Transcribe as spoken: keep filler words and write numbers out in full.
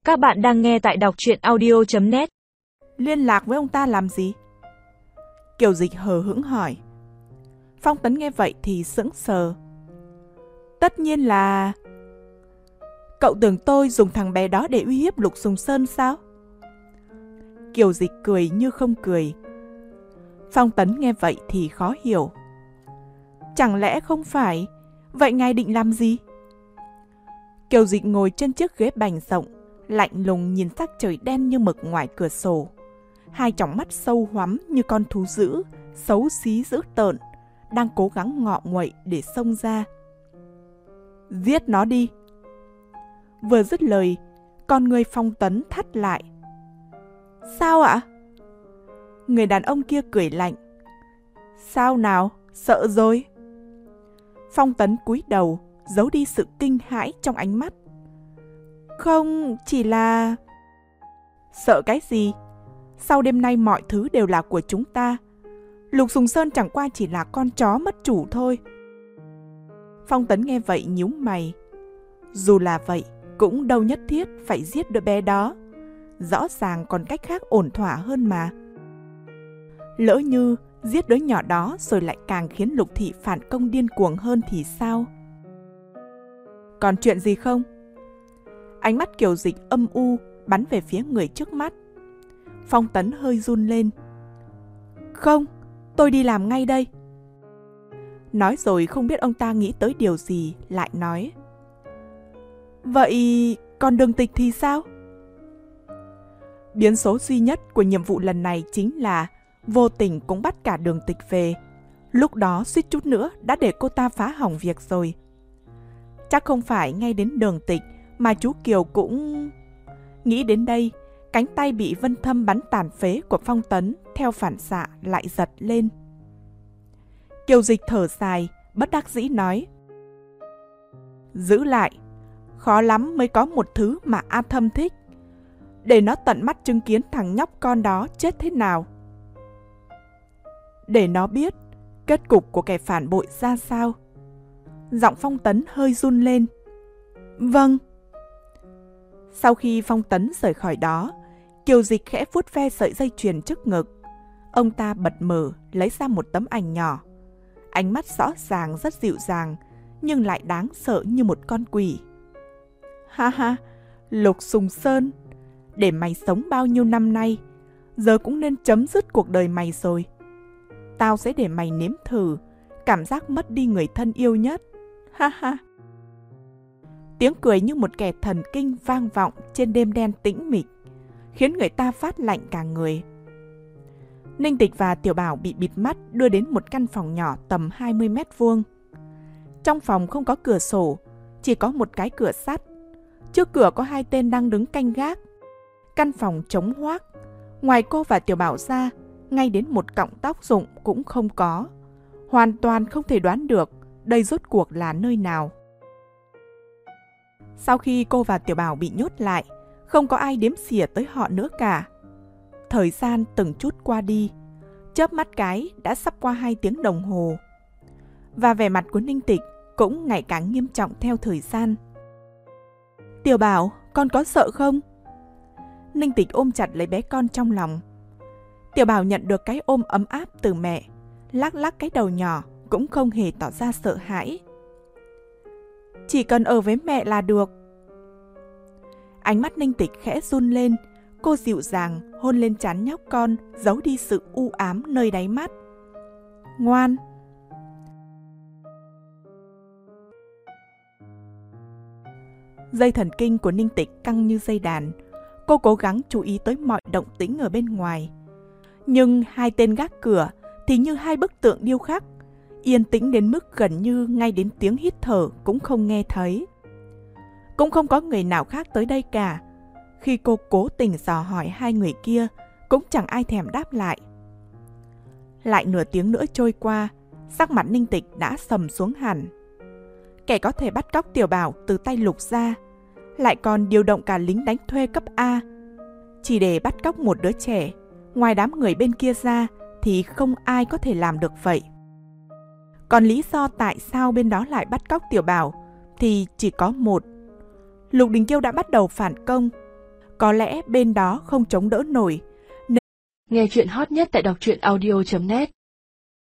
Các bạn đang nghe tại đọc truyện audio chấm net. Liên lạc với ông ta làm gì? Kiều Dịch hờ hững hỏi. Phong Tấn nghe vậy thì sững sờ. Tất nhiên là... Cậu tưởng tôi dùng thằng bé đó để uy hiếp Lục Sùng Sơn sao? Kiều Dịch cười như không cười. Phong Tấn nghe vậy thì khó hiểu. Chẳng lẽ không phải? Vậy ngài định làm gì? Kiều Dịch ngồi trên chiếc ghế bành rộng, lạnh lùng nhìn sắc trời đen như mực ngoài cửa sổ. Hai tròng mắt sâu hoắm như con thú dữ, xấu xí dữ tợn, đang cố gắng ngọ nguậy để xông ra. Giết nó đi! Vừa dứt lời, con người Phong Tấn thắt lại. Sao ạ? Người đàn ông kia cười lạnh. Sao nào? Sợ rồi? Phong Tấn cúi đầu, giấu đi sự kinh hãi trong ánh mắt. Không, chỉ là... Sợ cái gì? Sau đêm nay mọi thứ đều là của chúng ta. Lục Sùng Sơn chẳng qua chỉ là con chó mất chủ thôi. Phong Tấn nghe vậy nhíu mày. Dù là vậy, cũng đâu nhất thiết phải giết đứa bé đó. Rõ ràng còn cách khác ổn thỏa hơn mà. Lỡ như giết đứa nhỏ đó rồi lại càng khiến Lục Thị phản công điên cuồng hơn thì sao? Còn chuyện gì không? Ánh mắt Kiều Dịch âm u bắn về phía người trước mắt. Phong Tấn hơi run lên. Không, tôi đi làm ngay đây. Nói rồi không biết ông ta nghĩ tới điều gì, lại nói. Vậy còn Đường Tịch thì sao? Biến số duy nhất của nhiệm vụ lần này chính là vô tình cũng bắt cả Đường Tịch về. Lúc đó suýt chút nữa đã để cô ta phá hỏng việc rồi. Chắc không phải ngay đến Đường Tịch mà chú Kiều cũng... Nghĩ đến đây, cánh tay bị Vân Thâm bắn tàn phế của Phong Tấn theo phản xạ lại giật lên. Kiều Dịch thở dài, bất đắc dĩ nói. Giữ lại, khó lắm mới có một thứ mà A Thâm thích. Để nó tận mắt chứng kiến thằng nhóc con đó chết thế nào. Để nó biết kết cục của kẻ phản bội ra sao. Giọng Phong Tấn hơi run lên. Vâng. Sau khi Phong Tấn rời khỏi đó, Kiều Dịch khẽ vuốt ve sợi dây chuyền trước ngực. Ông ta bật mở, lấy ra một tấm ảnh nhỏ. Ánh mắt rõ ràng rất dịu dàng, nhưng lại đáng sợ như một con quỷ. Ha ha, Lục Sùng Sơn, để mày sống bao nhiêu năm nay, giờ cũng nên chấm dứt cuộc đời mày rồi. Tao sẽ để mày nếm thử cảm giác mất đi người thân yêu nhất. Ha ha. Tiếng cười như một kẻ thần kinh vang vọng trên đêm đen tĩnh mịch, khiến người ta phát lạnh cả người. Ninh Tịch và Tiểu Bảo bị bịt mắt đưa đến một căn phòng nhỏ tầm hai mươi mét vuông. Trong phòng không có cửa sổ, chỉ có một cái cửa sắt. Trước cửa có hai tên đang đứng canh gác. Căn phòng trống hoác. Ngoài cô và Tiểu Bảo ra, ngay đến một cọng tóc rụng cũng không có. Hoàn toàn không thể đoán được đây rốt cuộc là nơi nào. Sau khi cô và Tiểu Bảo bị nhốt lại, không có ai đếm xỉa tới họ nữa cả. Thời gian từng chút qua đi, chớp mắt cái đã sắp qua hai tiếng đồng hồ. Và vẻ mặt của Ninh Tịch cũng ngày càng nghiêm trọng theo thời gian. Tiểu Bảo, con có sợ không? Ninh Tịch ôm chặt lấy bé con trong lòng. Tiểu Bảo nhận được cái ôm ấm áp từ mẹ, lắc lắc cái đầu nhỏ, cũng không hề tỏ ra sợ hãi. Chỉ cần ở với mẹ là được. Ánh mắt Ninh Tịch khẽ run lên, cô dịu dàng hôn lên trán nhóc con, giấu đi sự u ám nơi đáy mắt. Ngoan. Dây thần kinh của Ninh Tịch căng như dây đàn. Cô cố gắng chú ý tới mọi động tĩnh ở bên ngoài. Nhưng hai tên gác cửa thì như hai bức tượng điêu khắc, yên tĩnh đến mức gần như ngay đến tiếng hít thở cũng không nghe thấy. Cũng không có người nào khác tới đây cả. Khi cô cố tình dò hỏi hai người kia, cũng chẳng ai thèm đáp lại. Lại nửa tiếng nữa trôi qua, sắc mặt Ninh Tịch đã sầm xuống hẳn. Kẻ có thể bắt cóc Tiểu Bảo từ tay Lục ra, lại còn điều động cả lính đánh thuê cấp A, chỉ để bắt cóc một đứa trẻ. Ngoài đám người bên kia ra thì không ai có thể làm được vậy. Còn lý do tại sao bên đó lại bắt cóc Tiểu Bảo thì chỉ có một. Lục Đình Kiêu đã bắt đầu phản công. có lẽ bên đó không chống đỡ nổi. Nghe chuyện hot nhất tại đọc truyện audio chấm net